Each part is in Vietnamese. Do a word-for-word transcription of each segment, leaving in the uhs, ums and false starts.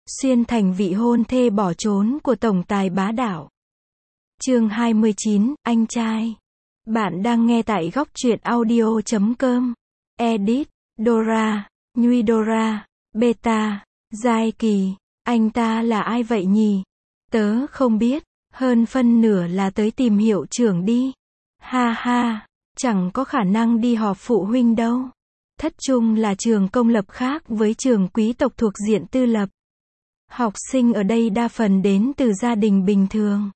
Xuyên thành vị hôn thê bỏ trốn của tổng tài bá đạo. Chương hai mươi chín, anh trai. Bạn đang nghe tại góc truyện audio chấm com. Edit, Dora, Nhuy Dora, Beta, Giai Kỳ. Anh ta là ai vậy nhỉ? Tớ không biết, hơn phân nửa là tới tìm hiệu trưởng đi. Ha ha, chẳng có khả năng đi họp phụ huynh đâu. Thất Trung là trường công lập khác với trường quý tộc thuộc diện tư lập. Học sinh ở đây đa phần đến từ gia đình bình thường.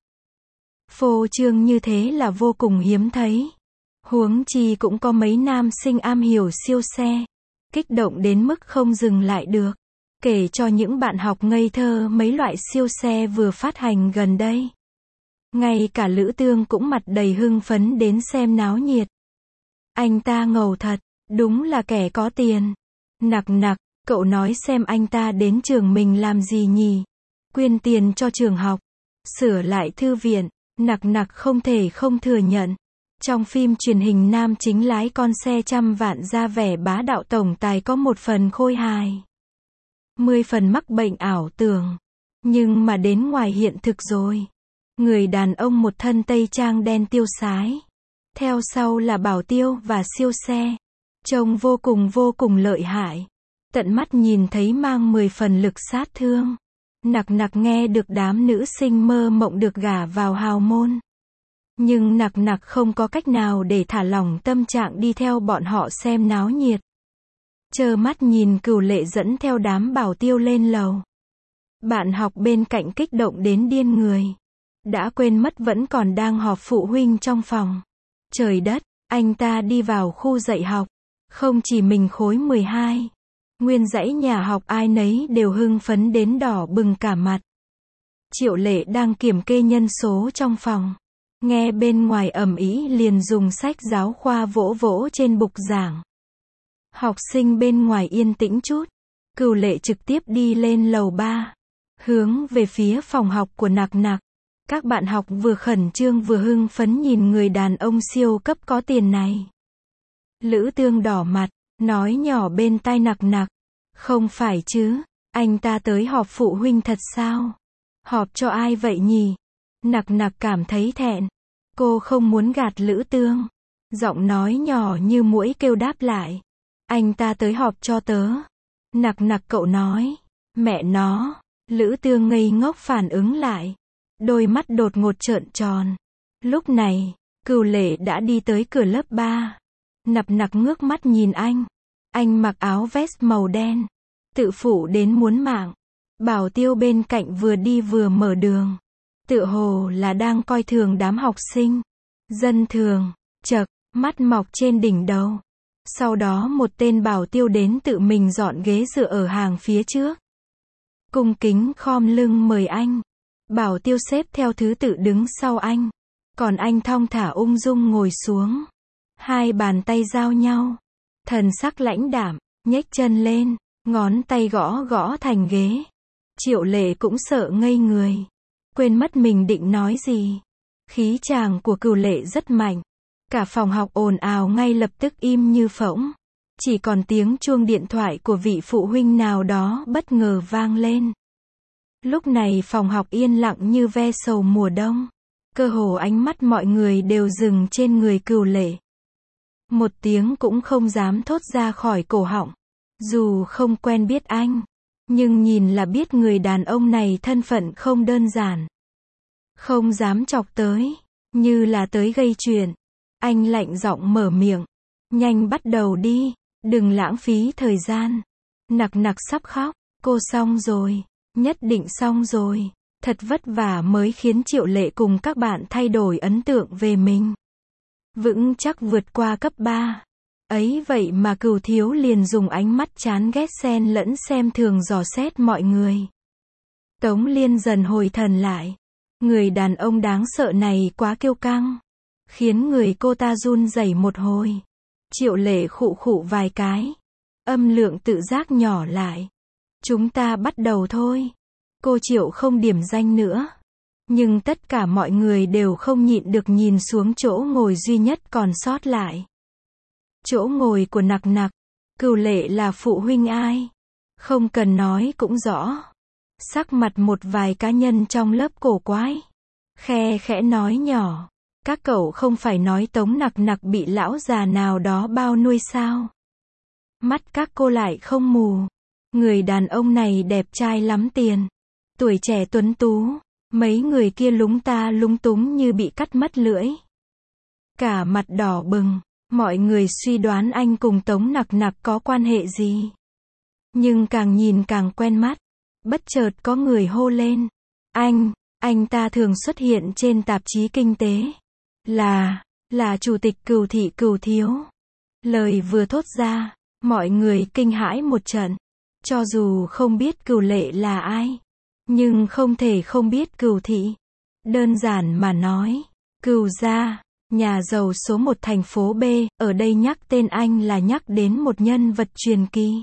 Phô trương như thế là vô cùng hiếm thấy. Huống chi cũng có mấy nam sinh am hiểu siêu xe. Kích động đến mức không dừng lại được. Kể cho những bạn học ngây thơ mấy loại siêu xe vừa phát hành gần đây. Ngay cả Lữ Tương cũng mặt đầy hưng phấn đến xem náo nhiệt. Anh ta ngầu thật, đúng là kẻ có tiền. Nặc nặc, cậu nói xem anh ta đến trường mình làm gì nhỉ? Quyên tiền cho trường học, sửa lại thư viện. Nặc nặc không thể không thừa nhận. Trong phim truyền hình nam chính lái con xe trăm vạn ra vẻ bá đạo tổng tài có một phần khôi hài. Mười phần mắc bệnh ảo tưởng. Nhưng mà đến ngoài hiện thực rồi. Người đàn ông một thân tây trang đen tiêu sái. Theo sau là bảo tiêu và siêu xe. Trông vô cùng vô cùng lợi hại. Tận mắt nhìn thấy mang mười phần lực sát thương. Nặc nặc nghe được đám nữ sinh mơ mộng được gả vào hào môn. Nhưng nặc nặc không có cách nào để thả lỏng tâm trạng đi theo bọn họ xem náo nhiệt. Trơ mắt nhìn Cửu Lệ dẫn theo đám bảo tiêu lên lầu. Bạn học bên cạnh kích động đến điên người. Đã quên mất vẫn còn đang họp phụ huynh trong phòng. Trời đất, anh ta đi vào khu dạy học. Không chỉ mình khối mười hai. Nguyên dãy nhà học ai nấy đều hưng phấn đến đỏ bừng cả mặt. Triệu Lệ đang kiểm kê nhân số trong phòng. Nghe bên ngoài ầm ĩ liền dùng sách giáo khoa vỗ vỗ trên bục giảng. Học sinh bên ngoài yên tĩnh chút. Cửu Lệ trực tiếp đi lên lầu ba. Hướng về phía phòng học của Nặc Nặc. Các bạn học vừa khẩn trương vừa hưng phấn nhìn người đàn ông siêu cấp có tiền này. Lữ Tương đỏ mặt, nói nhỏ bên tai Nặc Nặc. Không phải chứ, anh ta tới họp phụ huynh thật sao? Họp cho ai vậy nhỉ? Nặc nặc cảm thấy thẹn. Cô không muốn gạt Lữ Tương. Giọng nói nhỏ như muỗi kêu đáp lại. Anh ta tới họp cho tớ. Nặc nặc cậu nói. Mẹ nó. Lữ Tương ngây ngốc phản ứng lại. Đôi mắt đột ngột trợn tròn. Lúc này, Cửu Lệ đã đi tới cửa lớp ba. Nặc nặc ngước mắt nhìn anh. Anh mặc áo vest màu đen. Tự phụ đến muốn mạng. Bảo tiêu bên cạnh vừa đi vừa mở đường. Tự hồ là đang coi thường đám học sinh. Dân thường. Chậc, mắt mọc trên đỉnh đầu. Sau đó một tên bảo tiêu đến tự mình dọn ghế dựa ở hàng phía trước. Cung kính khom lưng mời anh. Bảo tiêu xếp theo thứ tự đứng sau anh. Còn anh thong thả ung dung ngồi xuống. Hai bàn tay giao nhau. Thần sắc lãnh đạm, nhếch chân lên, ngón tay gõ gõ thành ghế. Triệu Lệ cũng sợ ngây người. Quên mất mình định nói gì. Khí chàng của Cửu Lệ rất mạnh. Cả phòng học ồn ào ngay lập tức im như phỗng. Chỉ còn tiếng chuông điện thoại của vị phụ huynh nào đó bất ngờ vang lên. Lúc này phòng học yên lặng như ve sầu mùa đông. Cơ hồ ánh mắt mọi người đều dừng trên người Cửu Lệ. Một tiếng cũng không dám thốt ra khỏi cổ họng. Dù không quen biết anh, nhưng nhìn là biết người đàn ông này thân phận không đơn giản. Không dám chọc tới, như là tới gây chuyện. Anh lạnh giọng mở miệng. Nhanh bắt đầu đi, đừng lãng phí thời gian. Nặc nặc sắp khóc, cô xong rồi, nhất định xong rồi. Thật vất vả mới khiến Triệu Lệ cùng các bạn thay đổi ấn tượng về mình. Vững chắc vượt qua cấp ba. Ấy vậy mà Cửu thiếu liền dùng ánh mắt chán ghét xen lẫn xem thường dò xét mọi người. Tống Liên dần hồi thần lại. Người đàn ông đáng sợ này quá kiêu căng. Khiến người cô ta run rẩy một hồi. Triệu Lệ khụ khụ vài cái. Âm lượng tự giác nhỏ lại. Chúng ta bắt đầu thôi. Cô Triệu không điểm danh nữa. Nhưng tất cả mọi người đều không nhịn được nhìn xuống chỗ ngồi duy nhất còn sót lại. Chỗ ngồi của Nặc Nặc. Cửu Lệ là phụ huynh ai? Không cần nói cũng rõ. Sắc mặt một vài cá nhân trong lớp cổ quái. Khe khẽ nói nhỏ. Các cậu không phải nói Tống Nặc Nặc bị lão già nào đó bao nuôi sao? Mắt các cô lại không mù. Người đàn ông này đẹp trai lắm tiền. Tuổi trẻ tuấn tú. Mấy người kia lúng ta lúng túng như bị cắt mất lưỡi. Cả mặt đỏ bừng. Mọi người suy đoán anh cùng Tống Nặc Nặc có quan hệ gì. Nhưng càng nhìn càng quen mắt. Bất chợt có người hô lên. Anh, anh ta thường xuất hiện trên tạp chí kinh tế. Là, là chủ tịch Cửu Thị Cửu Thiếu. Lời vừa thốt ra, mọi người kinh hãi một trận. Cho dù không biết Cửu Lệ là ai, nhưng không thể không biết Cửu Thị. Đơn giản mà nói, Cửu gia, nhà giàu số một thành phố B, ở đây nhắc tên anh là nhắc đến một nhân vật truyền kỳ.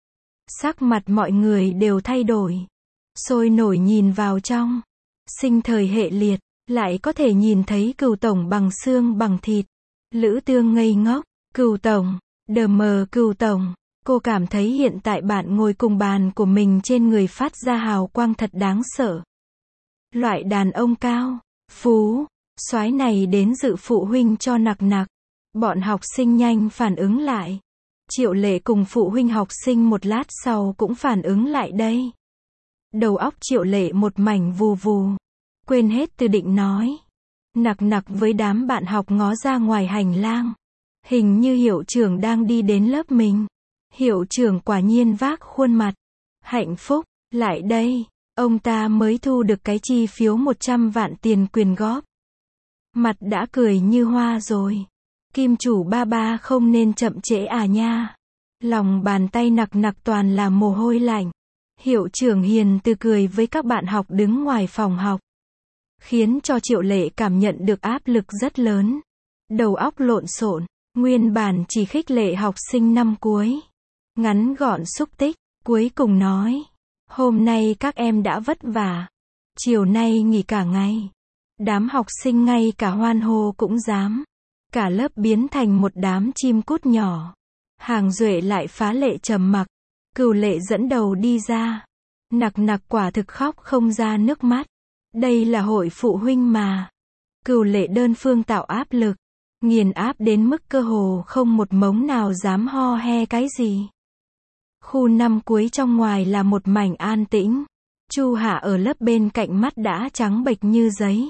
Sắc mặt mọi người đều thay đổi. Sôi nổi nhìn vào trong. Sinh thời hệ liệt, lại có thể nhìn thấy Cửu tổng bằng xương bằng thịt. Lữ Tương ngây ngốc. Cửu tổng, đờ mờ Cửu tổng. Cô cảm thấy hiện tại bạn ngồi cùng bàn của mình trên người phát ra hào quang thật đáng sợ. Loại đàn ông cao, phú, soái này đến dự phụ huynh cho Nặc Nặc. Bọn học sinh nhanh phản ứng lại. Triệu Lệ cùng phụ huynh học sinh một lát sau cũng phản ứng lại đây. Đầu óc Triệu Lệ một mảnh vù vù. Quên hết từ định nói. Nặc Nặc với đám bạn học ngó ra ngoài hành lang. Hình như hiệu trưởng đang đi đến lớp mình. Hiệu trưởng quả nhiên vác khuôn mặt hạnh phúc. Lại đây, ông ta mới thu được cái chi phiếu một trăm vạn tiền quyền góp. Mặt đã cười như hoa rồi. Kim chủ ba ba không nên chậm trễ à nha. Lòng bàn tay Nặc Nặc toàn là mồ hôi lạnh. Hiệu trưởng hiền từ cười với các bạn học đứng ngoài phòng học. Khiến cho Triệu Lệ cảm nhận được áp lực rất lớn. Đầu óc lộn xộn. Nguyên bản chỉ khích lệ học sinh năm cuối. Ngắn gọn xúc tích. Cuối cùng nói. Hôm nay các em đã vất vả. Chiều nay nghỉ cả ngày. Đám học sinh ngay cả hoan hô cũng dám. Cả lớp biến thành một đám chim cút nhỏ. Hàng Duệ lại phá lệ trầm mặc. Cửu Lệ dẫn đầu đi ra. Nặc Nặc quả thực khóc không ra nước mắt. Đây là hội phụ huynh mà. Cửu Lệ đơn phương tạo áp lực. Nghiền áp đến mức cơ hồ không một mống nào dám ho he cái gì. Khu năm cuối trong ngoài là một mảnh an tĩnh. Chu Hạ ở lớp bên cạnh mắt đã trắng bệch như giấy.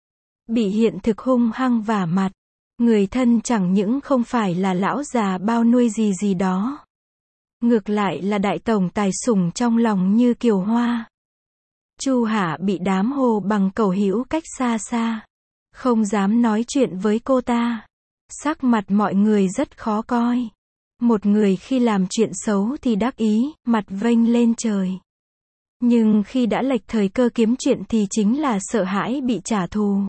Bị hiện thực hung hăng vả mặt. Người thân chẳng những không phải là lão già bao nuôi gì gì đó. Ngược lại là đại tổng tài sủng trong lòng như Kiều Hoa. Chu Hạ bị đám hồ bằng cầu hữu cách xa xa. Không dám nói chuyện với cô ta. Sắc mặt mọi người rất khó coi. Một người khi làm chuyện xấu thì đắc ý, mặt vênh lên trời. Nhưng khi đã lệch thời cơ kiếm chuyện thì chính là sợ hãi bị trả thù.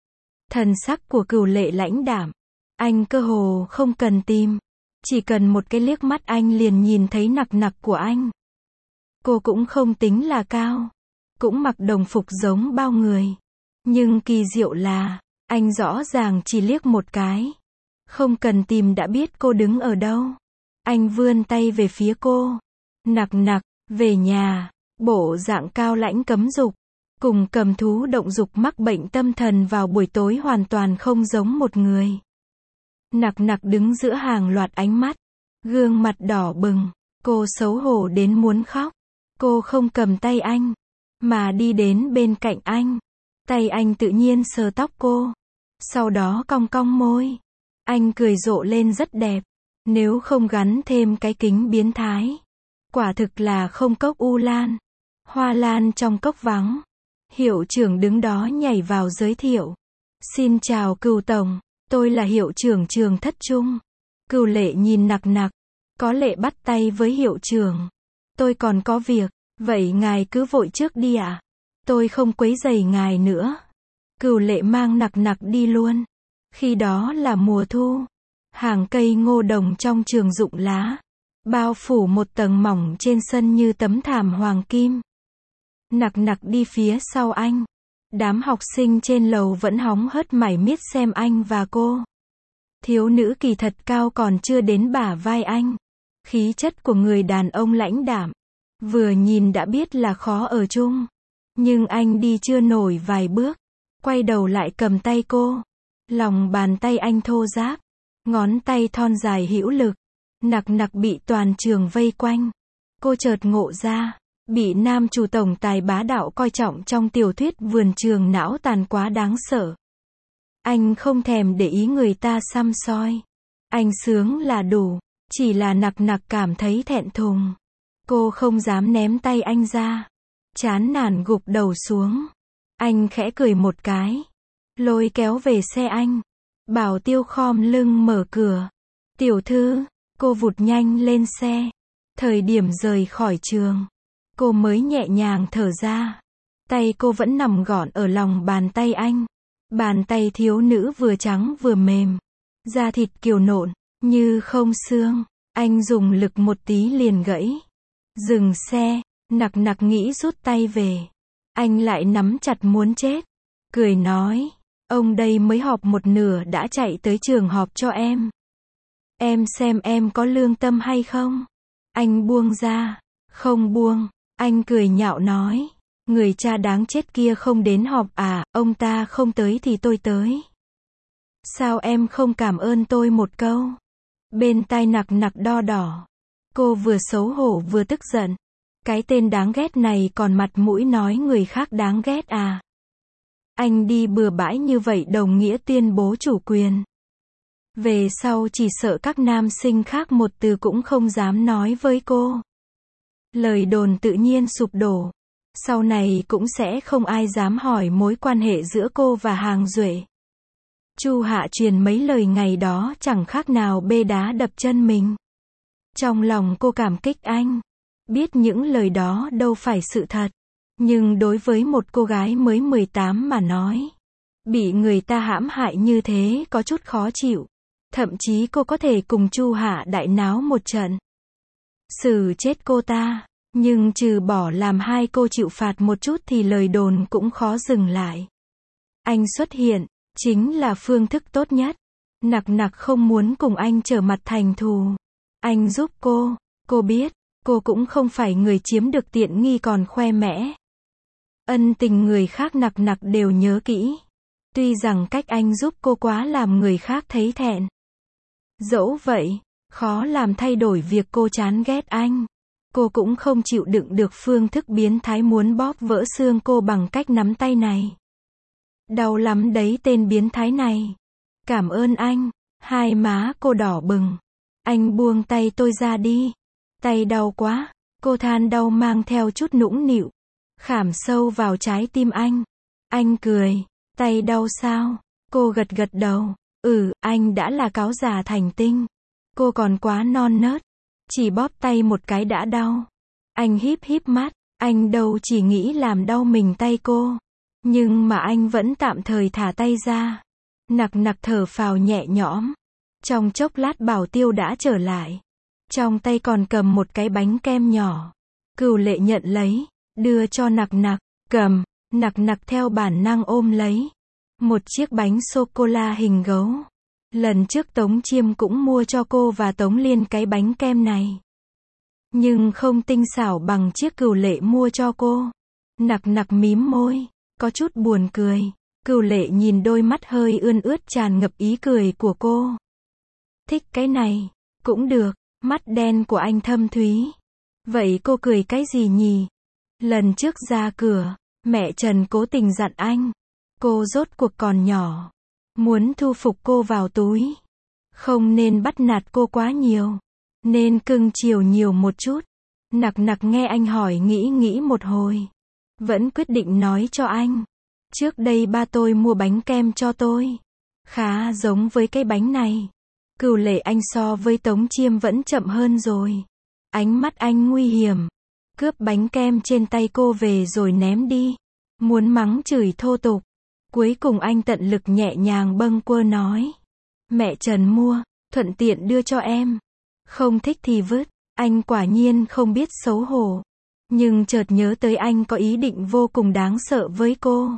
Thần sắc của Cửu Lệ lãnh đạm. Anh cơ hồ không cần tìm. Chỉ cần một cái liếc mắt anh liền nhìn thấy Nặc Nặc của anh. Cô cũng không tính là cao. Cũng mặc đồng phục giống bao người. Nhưng kỳ diệu là, anh rõ ràng chỉ liếc một cái. Không cần tìm đã biết cô đứng ở đâu. Anh vươn tay về phía cô. Nặc Nặc, về nhà. Bộ dạng cao lãnh cấm dục. Cùng cầm thú động dục mắc bệnh tâm thần vào buổi tối hoàn toàn không giống một người. Nặc Nặc đứng giữa hàng loạt ánh mắt. Gương mặt đỏ bừng. Cô xấu hổ đến muốn khóc. Cô không cầm tay anh. Mà đi đến bên cạnh anh. Tay anh tự nhiên sờ tóc cô. Sau đó cong cong môi. Anh cười rộ lên rất đẹp. Nếu không gắn thêm cái kính biến thái. Quả thực là không cốc u lan. Hoa lan trong cốc vắng. Hiệu trưởng đứng đó nhảy vào giới thiệu. Xin chào Cửu tổng. Tôi là hiệu trưởng trường Thất Trung. Cửu Lệ nhìn Nặc Nặc. Có lệ bắt tay với hiệu trưởng. Tôi còn có việc. Vậy ngài cứ vội trước đi ạ. À? Tôi không quấy rầy ngài nữa. Cửu Lệ mang Nặc Nặc đi luôn. Khi đó là mùa thu. Hàng cây ngô đồng trong trường rụng lá. Bao phủ một tầng mỏng trên sân như tấm thảm hoàng kim. Nặc Nặc đi phía sau anh. Đám học sinh trên lầu vẫn hóng hớt mải miết xem anh và cô. Thiếu nữ kỳ thật cao còn chưa đến bả vai anh. Khí chất của người đàn ông lãnh đạm. Vừa nhìn đã biết là khó ở chung. Nhưng anh đi chưa nổi vài bước, quay đầu lại cầm tay cô. Lòng bàn tay anh thô ráp, ngón tay thon dài hữu lực, nặc nặc bị toàn trường vây quanh. Cô chợt ngộ ra, bị nam chủ tổng tài bá đạo coi trọng trong tiểu thuyết vườn trường não tàn quá đáng sợ. Anh không thèm để ý người ta săm soi. Anh sướng là đủ, chỉ là nặc nặc cảm thấy thẹn thùng. Cô không dám ném tay anh ra, chán nản gục đầu xuống. Anh khẽ cười một cái, lôi kéo về xe anh. Bảo Tiêu khom lưng mở cửa. Tiểu thư, cô vụt nhanh lên xe. Thời điểm rời khỏi trường, cô mới nhẹ nhàng thở ra. Tay cô vẫn nằm gọn ở lòng bàn tay anh. Bàn tay thiếu nữ vừa trắng vừa mềm, da thịt kiều nộn, như không xương. Anh dùng lực một tí liền gãy. Dừng xe, nặc nặc nghĩ rút tay về. Anh lại nắm chặt muốn chết. Cười nói, ông đây mới họp một nửa đã chạy tới trường họp cho em. Em xem em có lương tâm hay không? Anh buông ra. Không buông. Anh cười nhạo nói, người cha đáng chết kia không đến họp à, ông ta không tới thì tôi tới. Sao em không cảm ơn tôi một câu? Bên tai nặc nặc đo đỏ. Cô vừa xấu hổ vừa tức giận. Cái tên đáng ghét này còn mặt mũi nói người khác đáng ghét à? Anh đi bừa bãi như vậy đồng nghĩa tuyên bố chủ quyền. Về sau chỉ sợ các nam sinh khác một từ cũng không dám nói với cô. Lời đồn tự nhiên sụp đổ. Sau này cũng sẽ không ai dám hỏi mối quan hệ giữa cô và Hàng Duệ. Chu Hạ truyền mấy lời ngày đó chẳng khác nào bê đá đập chân mình. Trong lòng cô cảm kích anh. Biết những lời đó đâu phải sự thật. Nhưng đối với một cô gái mới mười tám mà nói, bị người ta hãm hại như thế có chút khó chịu. Thậm chí cô có thể cùng Chu Hạ đại náo một trận. Xử chết cô ta. Nhưng trừ bỏ làm hai cô chịu phạt một chút thì lời đồn cũng khó dừng lại. Anh xuất hiện, chính là phương thức tốt nhất. Nặc nặc không muốn cùng anh trở mặt thành thù. Anh giúp cô, cô biết, cô cũng không phải người chiếm được tiện nghi còn khoe mẽ. Ân tình người khác nặc nặc đều nhớ kỹ. Tuy rằng cách anh giúp cô quá làm người khác thấy thẹn. Dẫu vậy, khó làm thay đổi việc cô chán ghét anh. Cô cũng không chịu đựng được phương thức biến thái muốn bóp vỡ xương cô bằng cách nắm tay này. Đau lắm đấy tên biến thái này. Cảm ơn anh. Hai má cô đỏ bừng. Anh buông tay tôi ra đi. Tay đau quá. Cô than đau mang theo chút nũng nịu. Khảm sâu vào trái tim anh. Anh cười. Tay đau sao? Cô gật gật đầu. Ừ, anh đã là cáo già thành tinh. Cô còn quá non nớt. Chỉ bóp tay một cái đã đau. Anh híp híp mắt. Anh đâu chỉ nghĩ làm đau mình tay cô. Nhưng mà anh vẫn tạm thời thả tay ra. Nặc nặc thở phào nhẹ nhõm. Trong chốc lát Bảo Tiêu đã trở lại. Trong tay còn cầm một cái bánh kem nhỏ. Cửu Lệ nhận lấy, đưa cho nặc nặc. Cầm. Nặc nặc theo bản năng ôm lấy. Một chiếc bánh sô-cô-la hình gấu. Lần trước Tống Chiêm cũng mua cho cô và Tống Liên cái bánh kem này. Nhưng không tinh xảo bằng chiếc Cửu Lệ mua cho cô. Nặc nặc mím môi, có chút buồn cười. Cửu Lệ nhìn đôi mắt hơi ươn ướt tràn ngập ý cười của cô. Thích cái này, cũng được, mắt đen của anh thâm thúy. Vậy cô cười cái gì nhỉ? Lần trước ra cửa, mẹ Trần cố tình dặn anh. Cô rốt cuộc còn nhỏ. Muốn thu phục cô vào túi. Không nên bắt nạt cô quá nhiều. Nên cưng chiều nhiều một chút. Nặc nặc nghe anh hỏi nghĩ nghĩ một hồi. Vẫn quyết định nói cho anh. Trước đây ba tôi mua bánh kem cho tôi. Khá giống với cái bánh này. Cửu Lệ anh so với Tống Chiêm vẫn chậm hơn rồi. Ánh mắt anh nguy hiểm. Cướp bánh kem trên tay cô về rồi ném đi. Muốn mắng chửi thô tục. Cuối cùng anh tận lực nhẹ nhàng bâng quơ nói. Mẹ Trần mua, thuận tiện đưa cho em. Không thích thì vứt. Anh quả nhiên không biết xấu hổ. Nhưng chợt nhớ tới anh có ý định vô cùng đáng sợ với cô.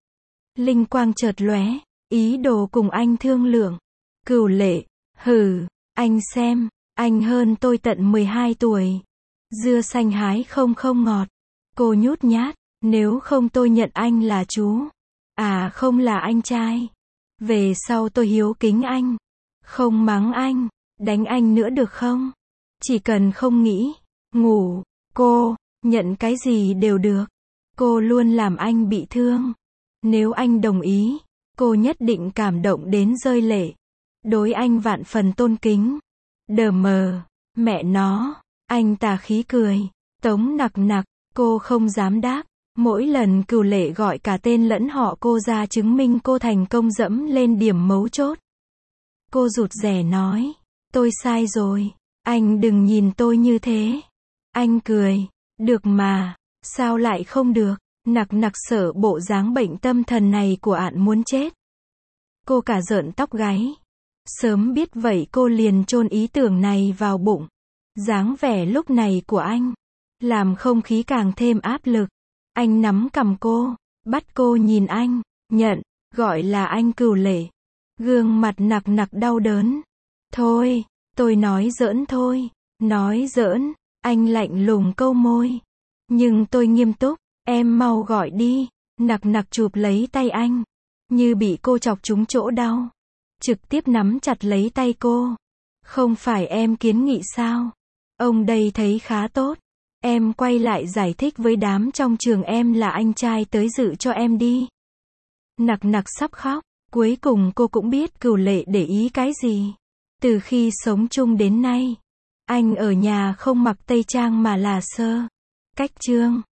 Linh quang chợt lóe, ý đồ cùng anh thương lượng. Cửu Lệ, hừ, anh xem, anh hơn tôi tận mười hai tuổi. Dưa xanh hái không không ngọt. Cô nhút nhát, nếu không tôi nhận anh là chú. À không là anh trai. Về sau tôi hiếu kính anh. Không mắng anh, đánh anh nữa được không? Chỉ cần không nghĩ, ngủ, cô, nhận cái gì đều được. Cô luôn làm anh bị thương. Nếu anh đồng ý, cô nhất định cảm động đến rơi lệ. Đối anh vạn phần tôn kính. Đờ mờ, mẹ nó, anh tà khí cười. Tống nặc nặc, cô không dám đáp. Mỗi lần Cửu Lệ gọi cả tên lẫn họ cô ra chứng minh cô thành công dẫm lên điểm mấu chốt. Cô rụt rè nói, tôi sai rồi, anh đừng nhìn tôi như thế. Anh cười, được mà, sao lại không được, nặc nặc sợ bộ dáng bệnh tâm thần này của ạn muốn chết. Cô cả rợn tóc gáy. Sớm biết vậy cô liền chôn ý tưởng này vào bụng. Dáng vẻ lúc này của anh, làm không khí càng thêm áp lực. Anh nắm cằm cô, bắt cô nhìn anh, nhận, gọi là anh Cửu Lệ. Gương mặt nặc nặc đau đớn. Thôi, tôi nói giỡn thôi, nói giỡn, anh lạnh lùng câu môi. Nhưng tôi nghiêm túc, em mau gọi đi, nặc nặc chụp lấy tay anh, như bị cô chọc trúng chỗ đau. Trực tiếp nắm chặt lấy tay cô. Không phải em kiến nghị sao? Ông đây thấy khá tốt. Em quay lại giải thích với đám trong trường em là anh trai tới dự cho em đi. Nặc nặc sắp khóc. Cuối cùng cô cũng biết Cửu Lệ để ý cái gì. Từ khi sống chung đến nay, anh ở nhà không mặc tây trang mà là sơ cách trương.